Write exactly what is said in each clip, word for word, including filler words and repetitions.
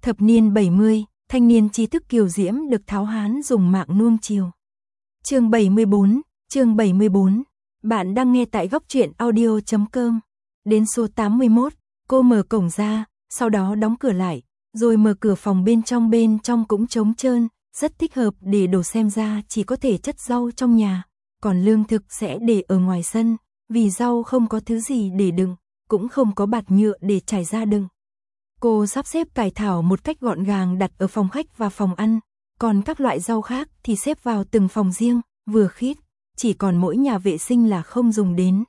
Thập niên bảy mươi, thanh niên trí thức kiều diễm được tháo hán dùng mạng nuông chiều. Chương bảy mươi bốn, chương bảy mươi bốn. Bạn đang nghe tại góc truyện audio chấm com. Đến số tám mươi mốt, cô mở cổng ra, sau đó đóng cửa lại, rồi mở cửa phòng bên trong bên trong cũng trống trơn, rất thích hợp để đổ, xem ra chỉ có thể chất rau trong nhà, còn lương thực sẽ để ở ngoài sân, vì rau không có thứ gì để đựng, cũng không có bạt nhựa để trải ra đựng. Cô sắp xếp cải thảo một cách gọn gàng đặt ở phòng khách và phòng ăn, còn các loại rau khác thì xếp vào từng phòng riêng, vừa khít, chỉ còn mỗi nhà vệ sinh là không dùng đến.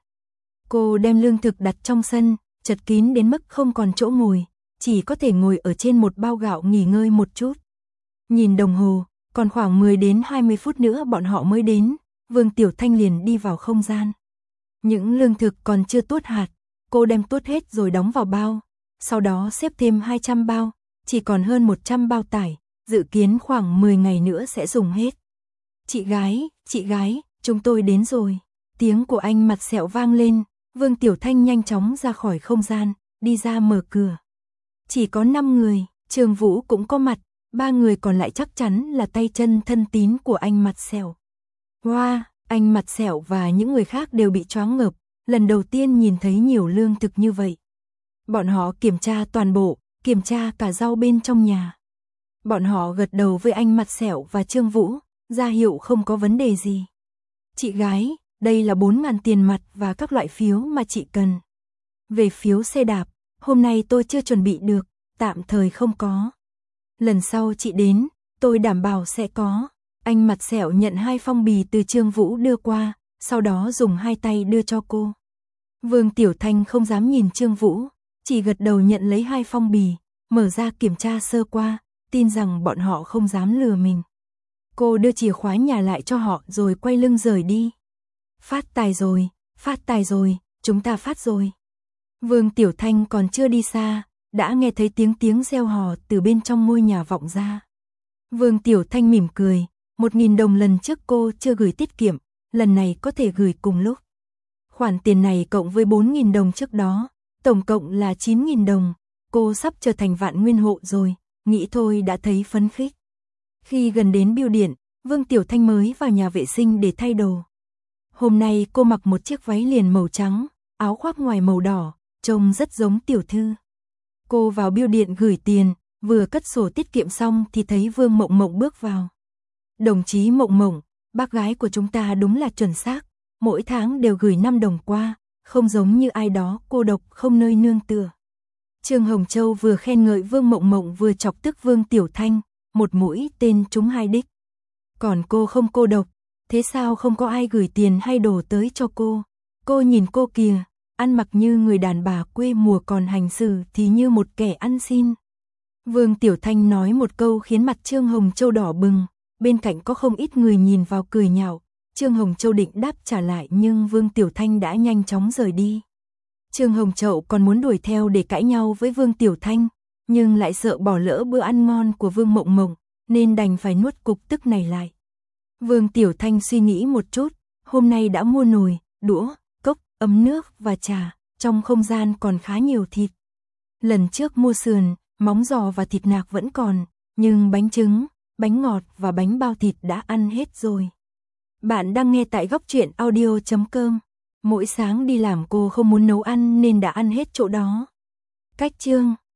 Cô đem lương thực đặt trong sân, chật kín đến mức không còn chỗ ngồi, chỉ có thể ngồi ở trên một bao gạo nghỉ ngơi một chút. Nhìn đồng hồ, còn khoảng mười đến hai mươi phút nữa bọn họ mới đến, Vương Tiểu Thanh liền đi vào không gian. Những lương thực còn chưa tuốt hạt, cô đem tuốt hết rồi đóng vào bao, sau đó xếp thêm hai trăm bao, chỉ còn hơn một trăm bao tải, dự kiến khoảng mười ngày nữa sẽ dùng hết. Chị gái, chị gái, chúng tôi đến rồi. Tiếng của anh mặt sẹo vang lên, Vương Tiểu Thanh nhanh chóng ra khỏi không gian, đi ra mở cửa. Chỉ có năm người, Trương Vũ cũng có mặt, ba người còn lại chắc chắn là tay chân thân tín của anh mặt sẹo. Wow, anh mặt sẹo và những người khác đều bị choáng ngợp, lần đầu tiên nhìn thấy nhiều lương thực như vậy. Bọn họ kiểm tra toàn bộ, kiểm tra cả rau bên trong nhà. Bọn họ gật đầu với anh mặt sẹo và Trương Vũ, ra hiệu không có vấn đề gì. Chị gái, đây là bốn ngàn tiền mặt và các loại phiếu mà chị cần. Về phiếu xe đạp, hôm nay tôi chưa chuẩn bị được, tạm thời không có. Lần sau chị đến, tôi đảm bảo sẽ có. Anh mặt sẹo nhận hai phong bì từ Trương Vũ đưa qua, sau đó dùng hai tay đưa cho cô. Vương Tiểu Thanh không dám nhìn Trương Vũ, chỉ gật đầu nhận lấy hai phong bì, mở ra kiểm tra sơ qua, tin rằng bọn họ không dám lừa mình. Cô đưa chìa khóa nhà lại cho họ rồi quay lưng rời đi. Phát tài rồi, phát tài rồi, chúng ta phát rồi. Vương Tiểu Thanh còn chưa đi xa, đã nghe thấy tiếng tiếng reo hò từ bên trong ngôi nhà vọng ra. Vương Tiểu Thanh mỉm cười, một nghìn đồng lần trước cô chưa gửi tiết kiệm, lần này có thể gửi cùng lúc. Khoản tiền này cộng với bốn nghìn đồng trước đó, tổng cộng là chín nghìn đồng, cô sắp trở thành vạn nguyên hộ rồi, nghĩ thôi đã thấy phấn khích. Khi gần đến bưu điện, Vương Tiểu Thanh mới vào nhà vệ sinh để thay đồ. Hôm nay cô mặc một chiếc váy liền màu trắng, áo khoác ngoài màu đỏ, trông rất giống tiểu thư. Cô vào bưu điện gửi tiền, vừa cất sổ tiết kiệm xong thì thấy Vương Mộng Mộng bước vào. Đồng chí Mộng Mộng, bác gái của chúng ta đúng là chuẩn xác, mỗi tháng đều gửi năm đồng qua, không giống như ai đó cô độc không nơi nương tựa. Trương Hồng Châu vừa khen ngợi Vương Mộng Mộng vừa chọc tức Vương Tiểu Thanh, một mũi tên trúng hai đích. Còn cô không cô độc, thế sao không có ai gửi tiền hay đồ tới cho cô? Cô nhìn cô kìa, ăn mặc như người đàn bà quê mùa còn hành xử thì như một kẻ ăn xin. Vương Tiểu Thanh nói một câu khiến mặt Trương Hồng Châu đỏ bừng, bên cạnh có không ít người nhìn vào cười nhạo. Trương Hồng Châu định đáp trả lại nhưng Vương Tiểu Thanh đã nhanh chóng rời đi. Trương Hồng Châu còn muốn đuổi theo để cãi nhau với Vương Tiểu Thanh, nhưng lại sợ bỏ lỡ bữa ăn ngon của Vương Mộng Mộng, nên đành phải nuốt cục tức này lại. Vương Tiểu Thanh suy nghĩ một chút, hôm nay đã mua nồi, đũa, cốc, ấm nước và trà, trong không gian còn khá nhiều thịt. Lần trước mua sườn, móng giò và thịt nạc vẫn còn, nhưng bánh trứng, bánh ngọt và bánh bao thịt đã ăn hết rồi. Bạn đang nghe tại góc truyện audio chấm com. Mỗi sáng đi làm cô không muốn nấu ăn nên đã ăn hết chỗ đó. Cách chương